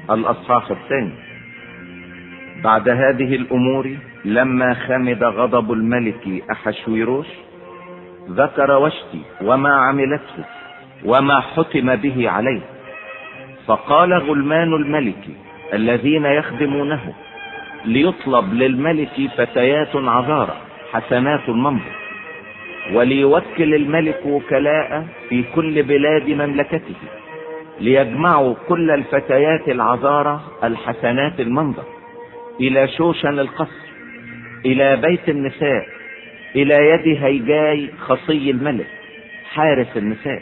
الأصحاح الثاني. بعد هذه الأمور لما خمد غضب الملك أحشويروش ذكر واشتي وما عملته وما حتم به عليه. فقال غلمان الملك الذين يخدمونه ليطلب للملك فتيات عذارى حسنات المنظر، وليوكل الملك وكلاء في كل بلاد مملكته ليجمعوا كل الفتيات العذارى الحسنات المنظر الى شوشن القصر، الى بيت النساء، الى يد هيجاي خصي الملك حارس النساء،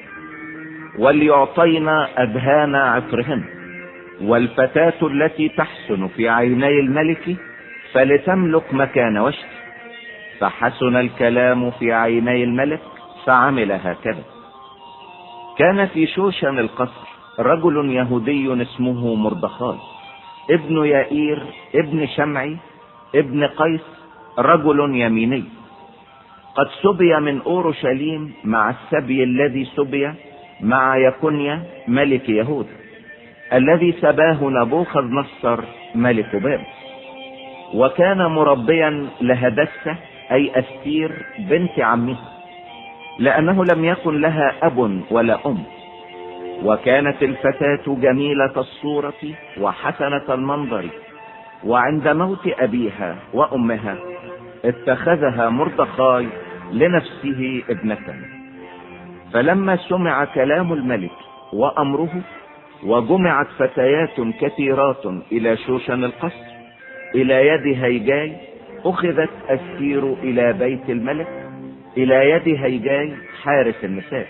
وليعطينا أدهان عطرهن. والفتاة التي تحسن في عيني الملك فلتملك مكان وشت. فحسن الكلام في عيني الملك فعمل هكذا. كان في شوشن القصر رجل يهودي اسمه مردخاي ابن يائير ابن شمعي ابن قيس، رجل يميني، قد سبي من أورشليم مع السبي الذي سبي مع يكونيا ملك يهوذا الذي سباه نبوخذ نصر ملك بابل. وكان مربيا لهدسة أي أستير بنت عمها، لأنه لم يكن لها أب ولا أم. وكانت الفتاة جميلة الصورة وحسنة المنظر، وعند موت أبيها وأمها اتخذها مردخاي لنفسه ابنة. فلما سمع كلام الملك وأمره وجمعت فتيات كثيرات إلى شوشن القصر إلى يد هيجاي، أخذت أستير إلى بيت الملك إلى يد هيجاي حارس النساء.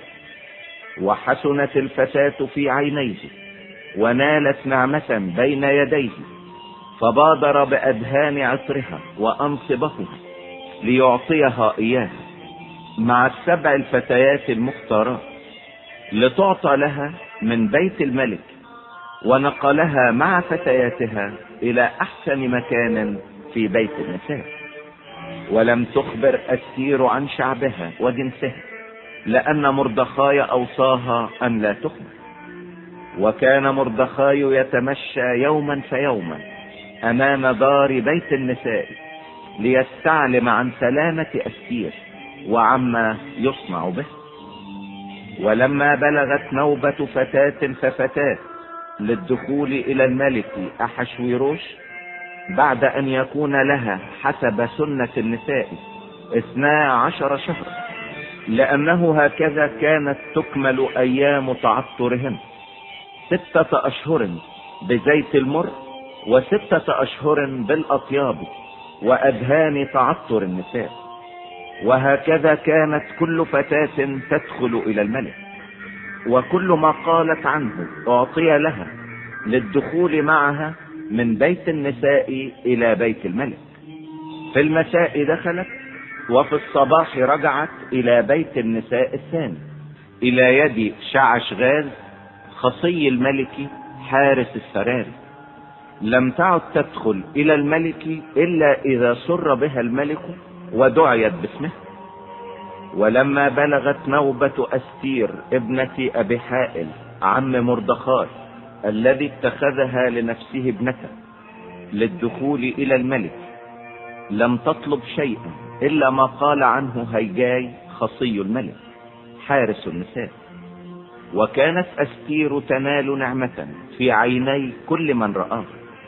وحسنت الفتاة في عينيه ونالت نعمة بين يديه، فبادر بأدهان عطرها وأنصبها ليعطيها إياه مع السبع الفتيات المختارات لتعطى لها من بيت الملك، ونقلها مع فتياتها إلى أحسن مكان في بيت النساء. ولم تخبر أستير عن شعبها وجنسها، لأن مردخاي أوصاها أن لا تخبر. وكان مردخاي يتمشى يوما فيوما أمام دار بيت النساء ليستعلم عن سلامة أستير وعما يصنع به. ولما بلغت نوبة فتاة ففتاة للدخول إلى الملك أحشويروش بعد أن يكون لها حسب سنة النساء 12 شهرا، لأنه هكذا كانت تكمل أيام تعطرهن 6 أشهر بزيت المر و6 أشهر بالأطياب وأدهان تعطر النساء. وهكذا كانت كل فتاة تدخل إلى الملك، وكل ما قالت عنه أعطي لها للدخول معها من بيت النساء إلى بيت الملك. في المساء دخلت، وفي الصباح رجعت إلى بيت النساء الثاني إلى يد شعشغاز خصي الملك حارس السراري. لم تعد تدخل إلى الملك إلا إذا سر بها الملك ودعيت باسمه. ولما بلغت نوبة أستير ابنة أبي حائل عم مردخاي الذي اتخذها لنفسه ابنة للدخول إلى الملك، لم تطلب شيئا إلا ما قال عنه هيجاي خصي الملك حارس النساء. وكانت أستير تنال نعمة في عيني كل من رآه.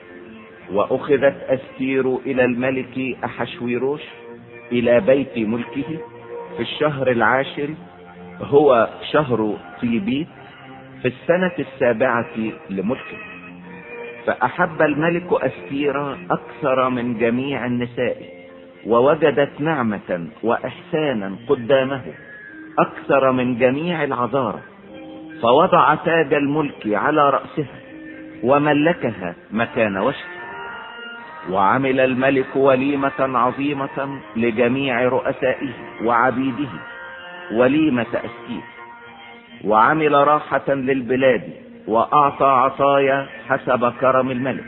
وأخذت أستير إلى الملك أحشويروش إلى بيت ملكه في الشهر 10 هو شهر طيبيت في السنة 7 لملكه. فأحب الملك أستير أكثر من جميع النساء، ووجدت نعمة وإحسانا قدامه أكثر من جميع العذارى، فوضع تاج الملك على رأسها وملكها مكان وشت. وعمل الملك وليمة عظيمة لجميع رؤسائه وعبيده، وليمة أستير. وعمل راحة للبلاد وأعطى عطايا حسب كرم الملك.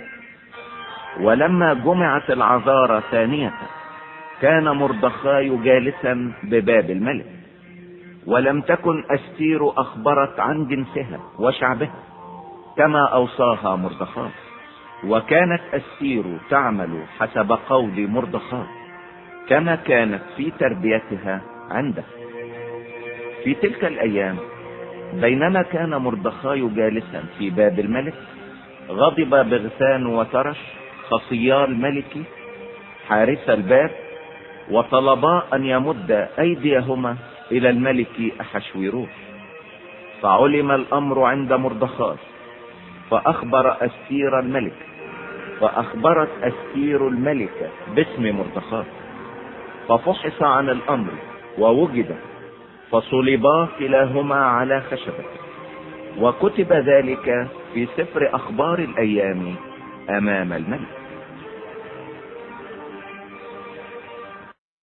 ولما جمعت العذارى ثانية كان مردخاي جالسا بباب الملك، ولم تكن أستير أخبرت عن جنسها وشعبها كما أوصاها مردخاي. وكانت أستير تعمل حسب قول مردخاي كما كانت في تربيتها عنده. في تلك الأيام بينما كان مردخاي جالسا في باب الملك، غضب بغثان وترش خصيا الملك حارس الباب، وطلبا أن يمد أيديهما إلى الملك أحشويروش. فعلم الأمر عند مردخاي، فأخبر أستير الملك، فأخبرت أستير الملكة باسم مردخاي، ففحص عن الأمر ووجد، فصلبا كلاهما على خشبة، وكتب ذلك في سفر أخبار الأيام أمام الملك.